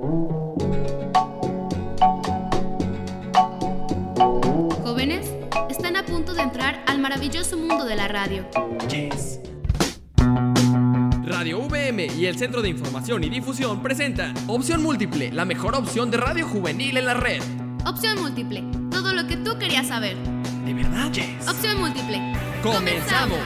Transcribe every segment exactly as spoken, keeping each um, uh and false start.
Jóvenes, están a punto de entrar al maravilloso mundo de la radio. Yes. Radio V M y el Centro de Información y Difusión presentan Opción Múltiple, la mejor opción de radio juvenil en la red. Opción Múltiple, todo lo que tú querías saber. ¿De verdad? Yes. Opción Múltiple. ¡Comenzamos!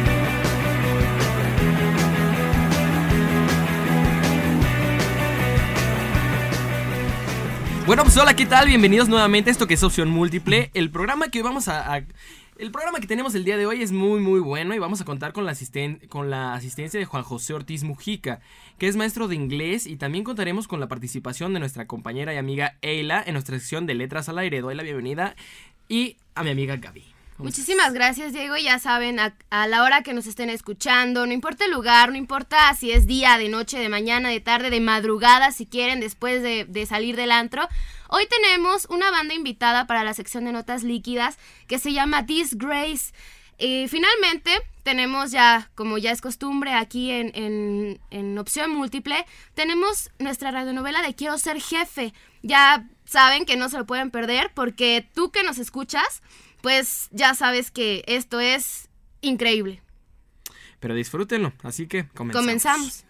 Bueno, pues hola, ¿qué tal? Bienvenidos nuevamente a esto que es Opción Múltiple. El programa que hoy vamos a... a el programa que tenemos el día de hoy es muy muy bueno y vamos a contar con la, asisten con la asistencia de Juan José Ortiz Mujica, que es maestro de inglés, y también contaremos con la participación de nuestra compañera y amiga Eila en nuestra sección de Letras al Aire. Doy la bienvenida y a mi amiga Gaby. Muchísimas gracias, Diego. Ya saben, a, a la hora que nos estén escuchando, no importa el lugar, no importa si es día, de noche, de mañana, de tarde, de madrugada, si quieren, después de, de salir del antro. Hoy tenemos una banda invitada para la sección de notas líquidas que se llama Disgrace. Y finalmente tenemos ya, como ya es costumbre aquí en, en, en Opción Múltiple, tenemos nuestra radionovela de Quiero Ser Jefe. Ya saben que no se lo pueden perder porque tú que nos escuchas, pues ya sabes que esto es increíble. Pero disfrútenlo, así que comenzamos. Comenzamos.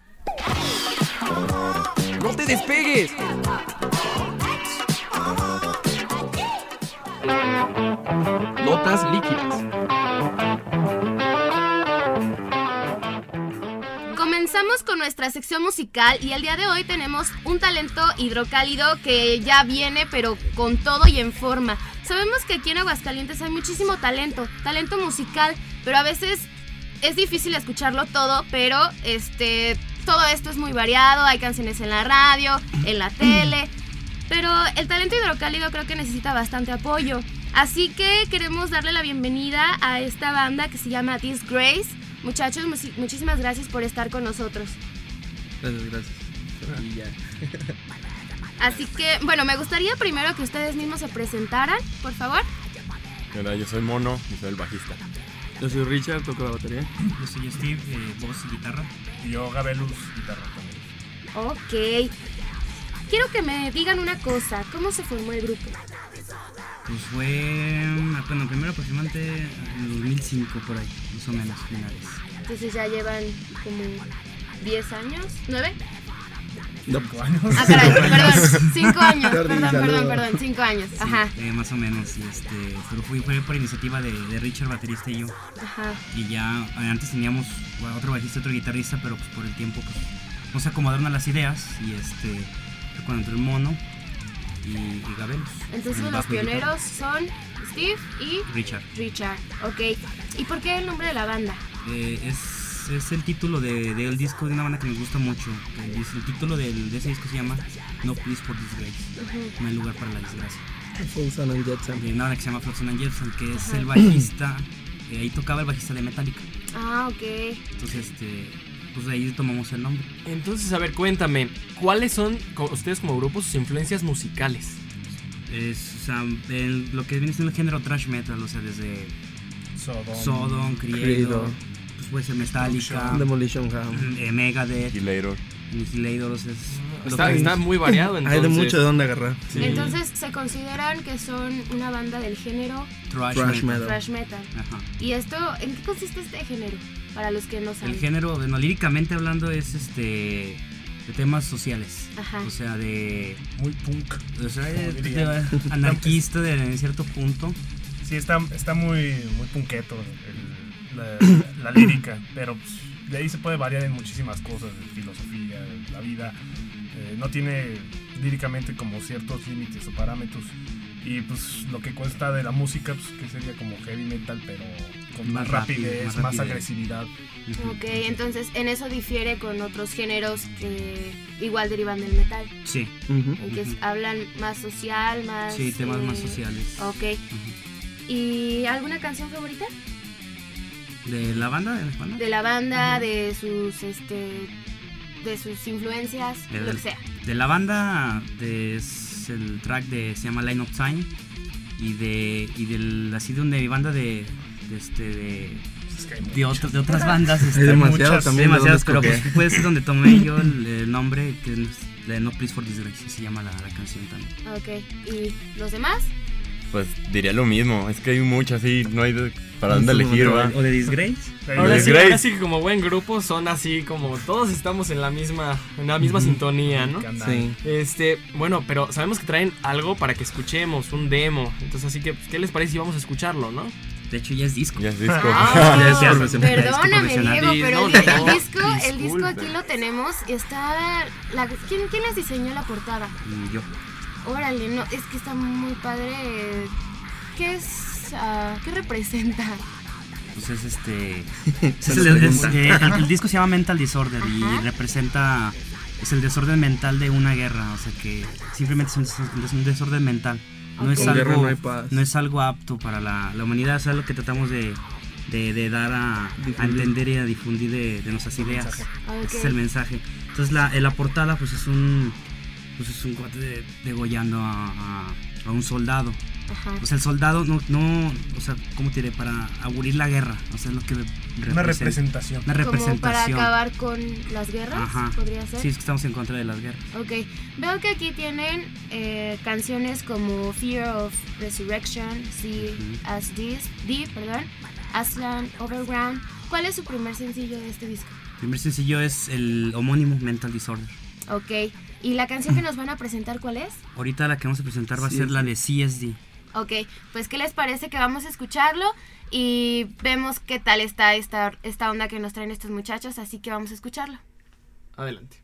¡No te despegues! Notas líquidas. Comenzamos con nuestra sección musical y el día de hoy tenemos un talento hidrocálido que ya viene pero con todo y en forma. Sabemos que aquí en Aguascalientes hay muchísimo talento, talento musical, pero a veces es difícil escucharlo todo, pero este, todo esto es muy variado, hay canciones en la radio, en la tele, pero el talento hidrocálido creo que necesita bastante apoyo. Así que queremos darle la bienvenida a esta banda que se llama Disgrace. Muchachos, muchísimas gracias por estar con nosotros. Gracias, gracias. Y ya. Así que, bueno, me gustaría primero que ustedes mismos se presentaran, por favor. Hola, yo soy Mono y soy el bajista. Yo soy Richard, toco la batería. Yo soy Steve, eh, voz y guitarra. Y yo, Gabelus, guitarra también. Ok. Quiero que me digan una cosa, ¿cómo se formó el grupo? Pues fue, bueno, primero aproximadamente en el dos mil cinco, por ahí, más o menos, finales. Entonces ya llevan como diez años, ¿nueve? No. Cinco años. Ah, caray, perdón, cinco años, Jordi, perdón, perdón, saludos. perdón, cinco años, Sí, ajá, eh, más o menos, y este, pero fue, fue por iniciativa de, de Richard, baterista, y yo. ajá. Y ya, eh, antes teníamos otro bajista, otro guitarrista, pero pues por el tiempo, pues, no se acomodaron a las ideas, y este, fue cuando entró el Mono y, y Gabelus. Entonces el los bajo y guitarra. pioneros son Steve y Richard. Richard, ok. ¿Y por qué el nombre de la banda? Eh, es, es el título de, del disco de una banda que nos gusta mucho. El, el título del, de ese disco se llama No Place for Disgrace. Uh-huh. No hay lugar para la desgracia. Fulson and Jetson. De una banda que se llama Flotsam and Jetsam, que es Ajá. el bajista. Eh, ahí tocaba el bajista de Metallica. Ah, ok. Entonces, este, pues de ahí tomamos el nombre. Entonces, a ver, cuéntame, ¿cuáles son co- ustedes como grupo sus influencias musicales? Es, o sea, el- lo que viene siendo el género thrash metal, o sea, desde Sodom, Sodom, Creator, Creator. pues puede ser Metallica, Demolition Ham. eh, Megadeth, Annihilator. Annihilator, o sea, es lo Está, que- está muy variado, entonces. Hay de mucho de dónde agarrar. Sí. Entonces se consideran que son una banda del género thrash, Thrash metal. metal. thrash metal. Ajá. ¿Y esto, en qué consiste este género? Para los que no saben. El género, bueno, líricamente hablando, es este de temas sociales. Ajá. O sea, de, muy punk. o sea, de- Como diría. de- anarquista de, en cierto punto. Sí, está, está muy, muy punketo el- la, la lírica, pero pues, de ahí se puede variar en muchísimas cosas, de filosofía, de la vida. Eh, no tiene líricamente como ciertos límites o parámetros. Y pues lo que cuesta de la música, pues que sería como heavy metal, pero con más, Más rápido, rapidez, más más, rapidez. agresividad. Ok, entonces en eso difiere con otros géneros que igual derivan del metal. Sí, Ujú. En que es- Ujú. hablan más social, más... sí, temas eh, más sociales. Ok. Ujú. ¿Y alguna canción favorita? ¿De la banda? ¿De la banda? De la banda, de sus, este... de sus influencias, De- lo que sea. De la banda de, es el track de se llama Line of Time, y de y del así de una banda de, de este de Es que hay de, otro- de otras bandas. Hay este, demasiadas muchas, también. de demasiadas, dónde pero pues, escoger. puede ser donde tomé yo el, el nombre, que es de No Please for Disgrace, se llama la, la canción también. Ok, ¿y los demás? Pues diría lo mismo. Es que hay muchas, sí. No hay de- para dónde Sí, elegir, no, va. O de Disgrace. Ahora sí, Grace. ahora sí que como buen grupo son así como todos estamos en la misma, en la misma sintonía, ¿no? que andan. Sí. Este, bueno, pero sabemos que traen algo para que escuchemos, un demo. Entonces, así que, pues, ¿qué les parece si vamos a escucharlo, no? De hecho, ya es disco. Ya es disco. Ah, Ya es profesional. perdóname, profesional. Diego, Sí, pero no, el, di- no, el disco, el disco disculpe. aquí lo tenemos. Está. La, ¿quién, ¿Quién les diseñó la portada? Y yo. Órale, no, es que está muy padre. ¿Qué es? ah, ¿Qué representa? Pues es este. Se es lo el, es- pregunta. eh, el- el disco se llama Mental Disorder Ajá. y representa. Es el desorden mental de una guerra. O sea que simplemente es un, des- un desorden mental. No, Ok. es Con guerra algo, no hay paz. no es algo apto para la, la humanidad. Es algo que tratamos de, de, de dar a, a Difundir. entender y a difundir de, de nuestras ideas. mensaje. Ok. Ese es el mensaje. Entonces la, en la portada pues es un pues es un cuate de- degollando a, a, a un soldado. Ajá. O sea, el soldado no, no, o sea, ¿cómo te diré? Para aburrir la guerra. O sea, es lo que representa. Una representación. Una Como para representación. acabar con las guerras, Ajá. podría ser. Sí, es que estamos en contra de las guerras. Ok, veo que aquí tienen eh, canciones como Fear of Resurrection, See Ujú. As This, D, perdón, Aslan Overground. ¿Cuál es su primer sencillo de este disco? El primer sencillo es el homónimo Mental Disorder. Ok, ¿y la canción que nos van a presentar cuál es? Ahorita la que vamos a presentar va a Sí. ser la de C S D. Ok, pues ¿qué les parece que vamos a escucharlo? Y vemos qué tal está esta, esta onda que nos traen estos muchachos, así que vamos a escucharlo. Adelante.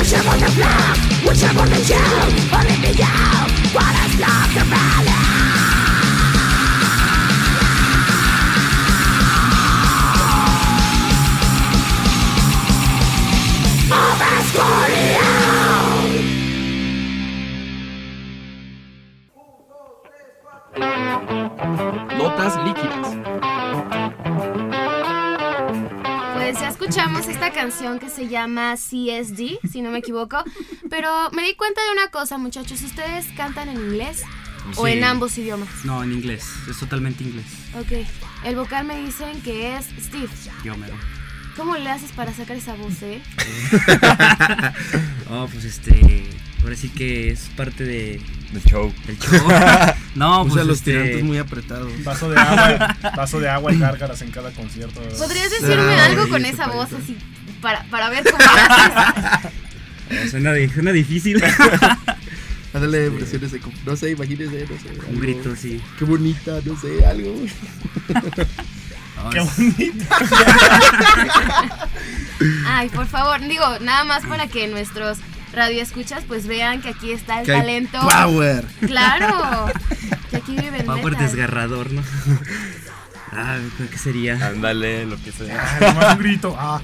Notas líquidas. Pues ya escuchamos esta canción que se llama C S D, si no me equivoco. Pero me di cuenta de una cosa, muchachos. ¿Ustedes cantan en inglés o Sí. en ambos idiomas? No, en inglés, es totalmente inglés. Ok. El vocal me dicen que es Steve. Yo mero. ¿Cómo le haces para sacar esa voz, eh? Oh, pues este, ahora sí que es parte de, De show. del show. No, Usa pues los este, tirantes muy apretados. Vaso de agua, vaso de agua y gárgaras en cada concierto. ¿Podrías decirme Ah, algo sí, con ese esa voz parece. así para, para ver cómo lo haces? oh, suena, di- suena difícil. Ándale, presiones de... No sé, imagínese, no sé. Un algo. grito, sí. Qué bonita, no sé, algo. Oh, Qué es- bonito. Ay, por favor, digo, nada más para que nuestros radioescuchas pues vean que aquí está el Que hay talento. Power. Claro, que aquí vive el Power metal. desgarrador, ¿no? Ah, creo que sería. Ándale, lo que sea. Ah, nomás un grito. Ah,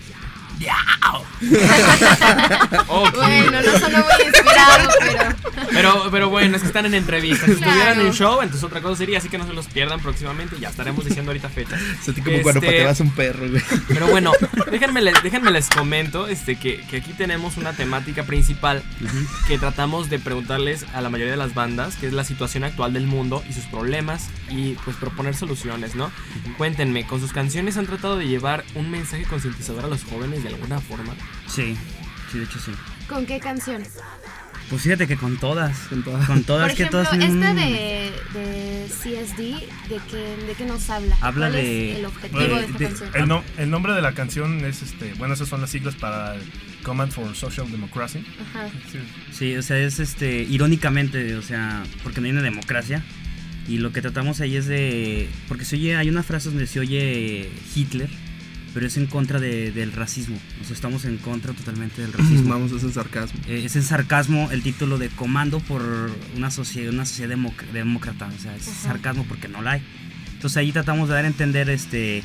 Ok. Bueno, no sonó muy inspirado, pero... Pero, pero bueno, es que están en entrevistas. Si Claro. estuvieran en show, entonces otra cosa sería, así que no se los pierdan próximamente. Ya estaremos diciendo ahorita fechas. Sentí como cuando Este, pateabas un perro, güey. Pero bueno, déjenme les, déjenme les comento este, que, que aquí tenemos una temática principal que tratamos de preguntarles a la mayoría de las bandas, que es la situación actual del mundo y sus problemas y pues proponer soluciones, ¿no? Cuéntenme, ¿con sus canciones han tratado de llevar un mensaje concientizador a los jóvenes de alguna forma? Sí, sí, de hecho sí. ¿Con qué canción? Pues fíjate que con todas. Con todas. Con todas, Por que ejemplo, todas tienen esta un- de, de C S D, ¿de qué, ¿de qué nos habla? Habla ¿Cuál de- es el objetivo bueno, de esta de- canción? el, no- el nombre de la canción es este. Bueno, esas son las siglas para el Command for Social Democracy. Ajá. Sí. Sí, o sea, es este, irónicamente, o sea, porque no hay una democracia. Y lo que tratamos ahí es de. Porque se oye, hay una frase donde se oye Hitler, pero es en contra de, del racismo. O sea, estamos en contra totalmente del racismo. Vamos, es en sarcasmo. Eh, es en sarcasmo el título de Comando por una sociedad, una sociedad democ- demócrata. O sea, es Ajá. sarcasmo porque no la hay. Entonces ahí tratamos de dar a entender este.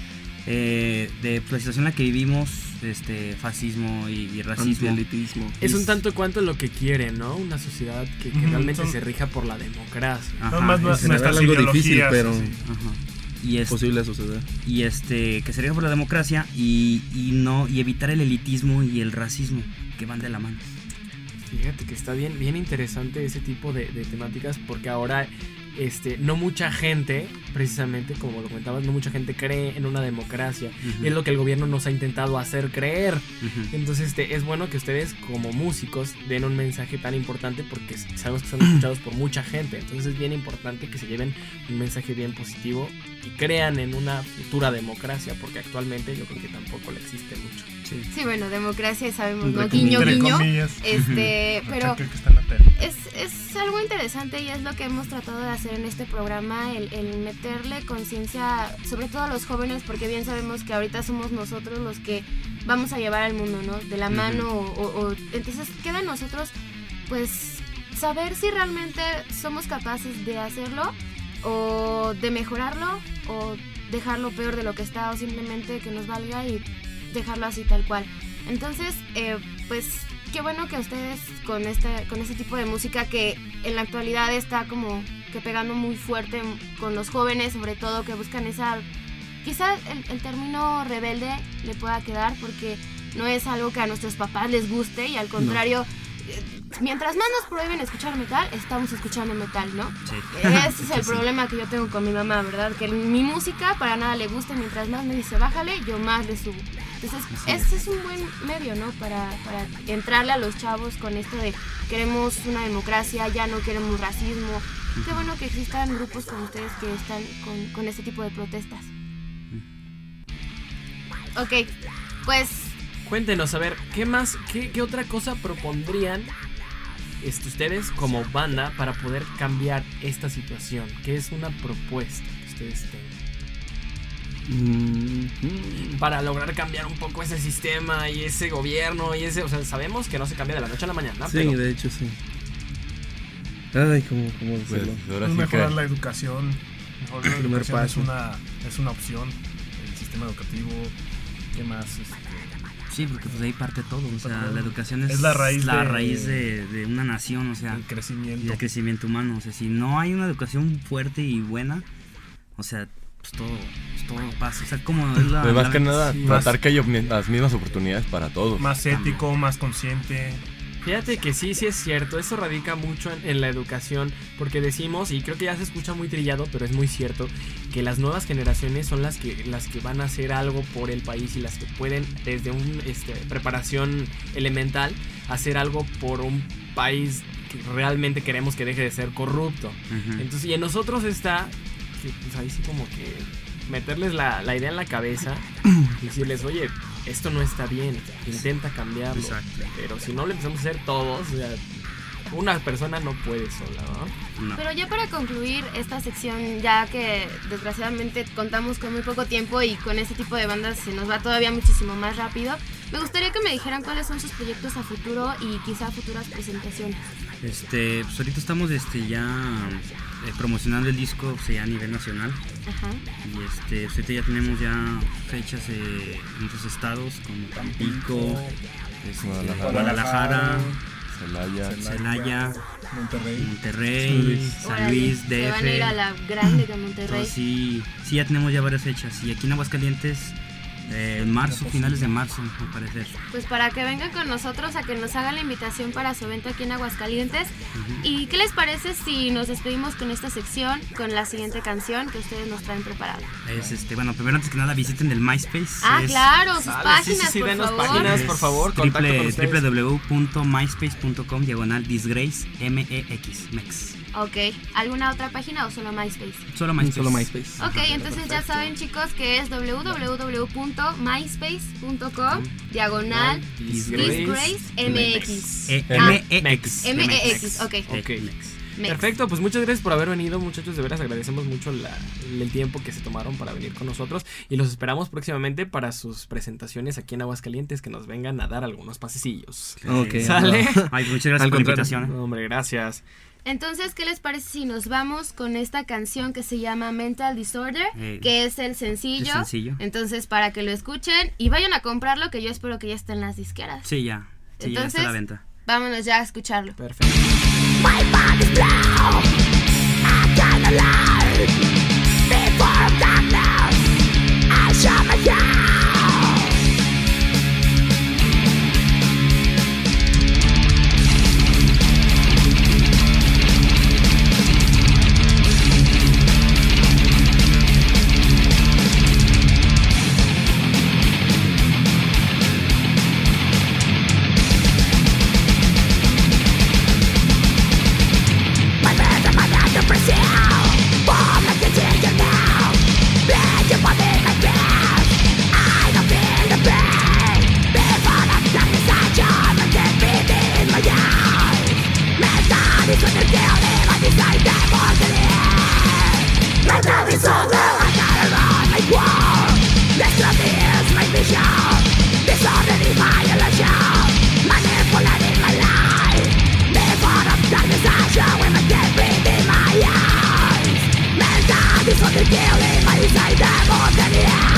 Eh, de pues, la situación en la que vivimos, este fascismo y, y racismo. Antielitismo. Es un tanto cuanto lo que quieren, ¿no? Una sociedad que, que Ujú, realmente son- se rija por la democracia. Ajá, No, más es- no- En general nuestras algo difícil, ideologías, pero sí. ajá. Y este, posible suceder. y este que se rija por la democracia y, y no y evitar el elitismo y el racismo que van de la mano. Fíjate que está bien, bien interesante ese tipo de, de temáticas porque ahora este, no mucha gente, precisamente como lo comentabas, no mucha gente cree en una democracia. Ujú. Y es lo que el gobierno nos ha intentado hacer creer. Ujú. Entonces este, es bueno que ustedes como músicos den un mensaje tan importante porque sabemos que son escuchados por mucha gente. Entonces es bien importante que se lleven un mensaje bien positivo y crean en una futura democracia porque actualmente yo creo que tampoco le existe mucho. Sí. Sí, bueno, democracia sabemos, ¿no? Entre Guiño, Entre guiño. comillas. Este, pero Creo que está en la tele. es, es algo interesante y es lo que hemos tratado de hacer en este programa, el, el meterle conciencia, sobre todo a los jóvenes, porque bien sabemos que ahorita somos nosotros los que vamos a llevar al mundo, ¿no? De la Ujú. mano o, o- o- entonces queda en nosotros, pues, saber si realmente somos capaces de hacerlo o de mejorarlo o dejarlo peor de lo que está o simplemente que nos valga y dejarlo así tal cual. Entonces, eh, pues qué bueno que ustedes con este, con este tipo de música que en la actualidad está como que pegando muy fuerte con los jóvenes, sobre todo que buscan esa, quizá el, el término rebelde le pueda quedar porque no es algo que a nuestros papás les guste y al contrario, eh, mientras más nos prohíben escuchar metal, estamos escuchando metal, ¿no? Sí. Ese es el Sí. problema que yo tengo con mi mamá, ¿verdad? Que mi música para nada le gusta, mientras más me dice bájale, yo más le subo. Entonces, Así este es un buen medio, ¿no? Para, para entrarle a los chavos con esto de queremos una democracia, ya no queremos racismo. Qué bueno que existan grupos como ustedes que están con, con este tipo de protestas. Ok, pues Cuéntenos, a ver, ¿qué más, qué, qué otra cosa propondrían este, ustedes como banda para poder cambiar esta situación? ¿Qué es una propuesta que ustedes tengan? Mm-hmm. Para lograr cambiar un poco ese sistema y ese gobierno y ese, o sea, sabemos que no se cambia de la noche a la mañana. Sí, pero... de hecho sí. Ay, ¿cómo, cómo decirlo? Pues ahora sí Mejorar que- la educación. Mejorar la Primer educación es paso. una, es una opción. El sistema educativo. ¿Qué más? Este, Sí, porque pues de ahí parte todo, o sea, la educación es, Es la raíz la de- raíz de, de una nación, o sea, el y crecimiento. el crecimiento humano, o sea, si no hay una educación fuerte y buena, o sea, pues todo, pues todo pasa, o sea, como es la... Pues más la- que nada, sí, tratar más- que haya mi- las mismas oportunidades para todos. Más ético, más consciente. Fíjate que sí, sí es cierto, eso radica mucho en, en la educación, porque decimos, y creo que ya se escucha muy trillado, pero es muy cierto, que las nuevas generaciones son las que, las que van a hacer algo por el país y las que pueden, desde una este, preparación elemental, hacer algo por un país que realmente queremos que deje de ser corrupto. Ujú. Entonces, y en nosotros está, que, pues ahí sí como que meterles la, la idea en la cabeza y decirles, oye, esto no está bien, intenta cambiarlo. Exacto. Pero si no lo empezamos a hacer todos, o sea, una persona no puede sola, ¿no? No. Pero ya para concluir esta sección, ya que desgraciadamente contamos con muy poco tiempo y con este tipo de bandas se nos va todavía muchísimo más rápido, me gustaría que me dijeran cuáles son sus proyectos a futuro y quizá futuras presentaciones. Este, pues ahorita estamos este, ya eh, promocionando el disco pues, ya a nivel nacional. Ajá. Y este, pues, ahorita ya tenemos ya fechas eh, en otros estados como Tampico, este, Guadalajara. Guadalajara, Celaya. Celaya, Monterrey. Monterrey, San Órale, Luis, se D F. van a ir a la grande de Monterrey. Entonces, sí, sí, ya tenemos ya varias fechas. Y aquí en Aguascalientes, eh, en marzo, finales de marzo, al parecer. Pues para que vengan con nosotros a que nos hagan la invitación para su evento aquí en Aguascalientes. ¿Y qué les parece si nos despedimos con esta sección, con la siguiente canción que ustedes nos traen preparada? Es este, bueno, primero antes que nada visiten el MySpace. Ah, es claro, sus Sale, páginas, sí, sí, sí, por denos favor. páginas, por favor, contacto triple, con ustedes. w w w punto myspace punto com diagonal disgrace mex mex. Ok, ¿alguna otra página o solo MySpace? Solo MySpace. Solo MySpace. Ok, entonces ya saben, chicos, que es w w w punto myspace punto com diagonal Disgrace disgrace mx. E- Ah, M E X. M E X, ok. Ok. Mex. Perfecto, pues muchas gracias por haber venido, muchachos. De veras agradecemos mucho la- el tiempo que se tomaron para venir con nosotros y los esperamos próximamente para sus presentaciones aquí en Aguascalientes, que nos vengan a dar algunos pasecillos. Ok. ¿Sale? Ay, muchas gracias Al por la contrario. invitación. No, hombre, gracias. Entonces, ¿qué les parece si nos vamos con esta canción que se llama Mental Disorder, Eh, que es el sencillo? el sencillo. Entonces, para que lo escuchen y vayan a comprarlo, que yo espero que ya estén en las disqueras. Sí, ya. Sí, ya está a la venta. Vámonos ya a escucharlo. Perfecto. This fucking killing my inside the morning.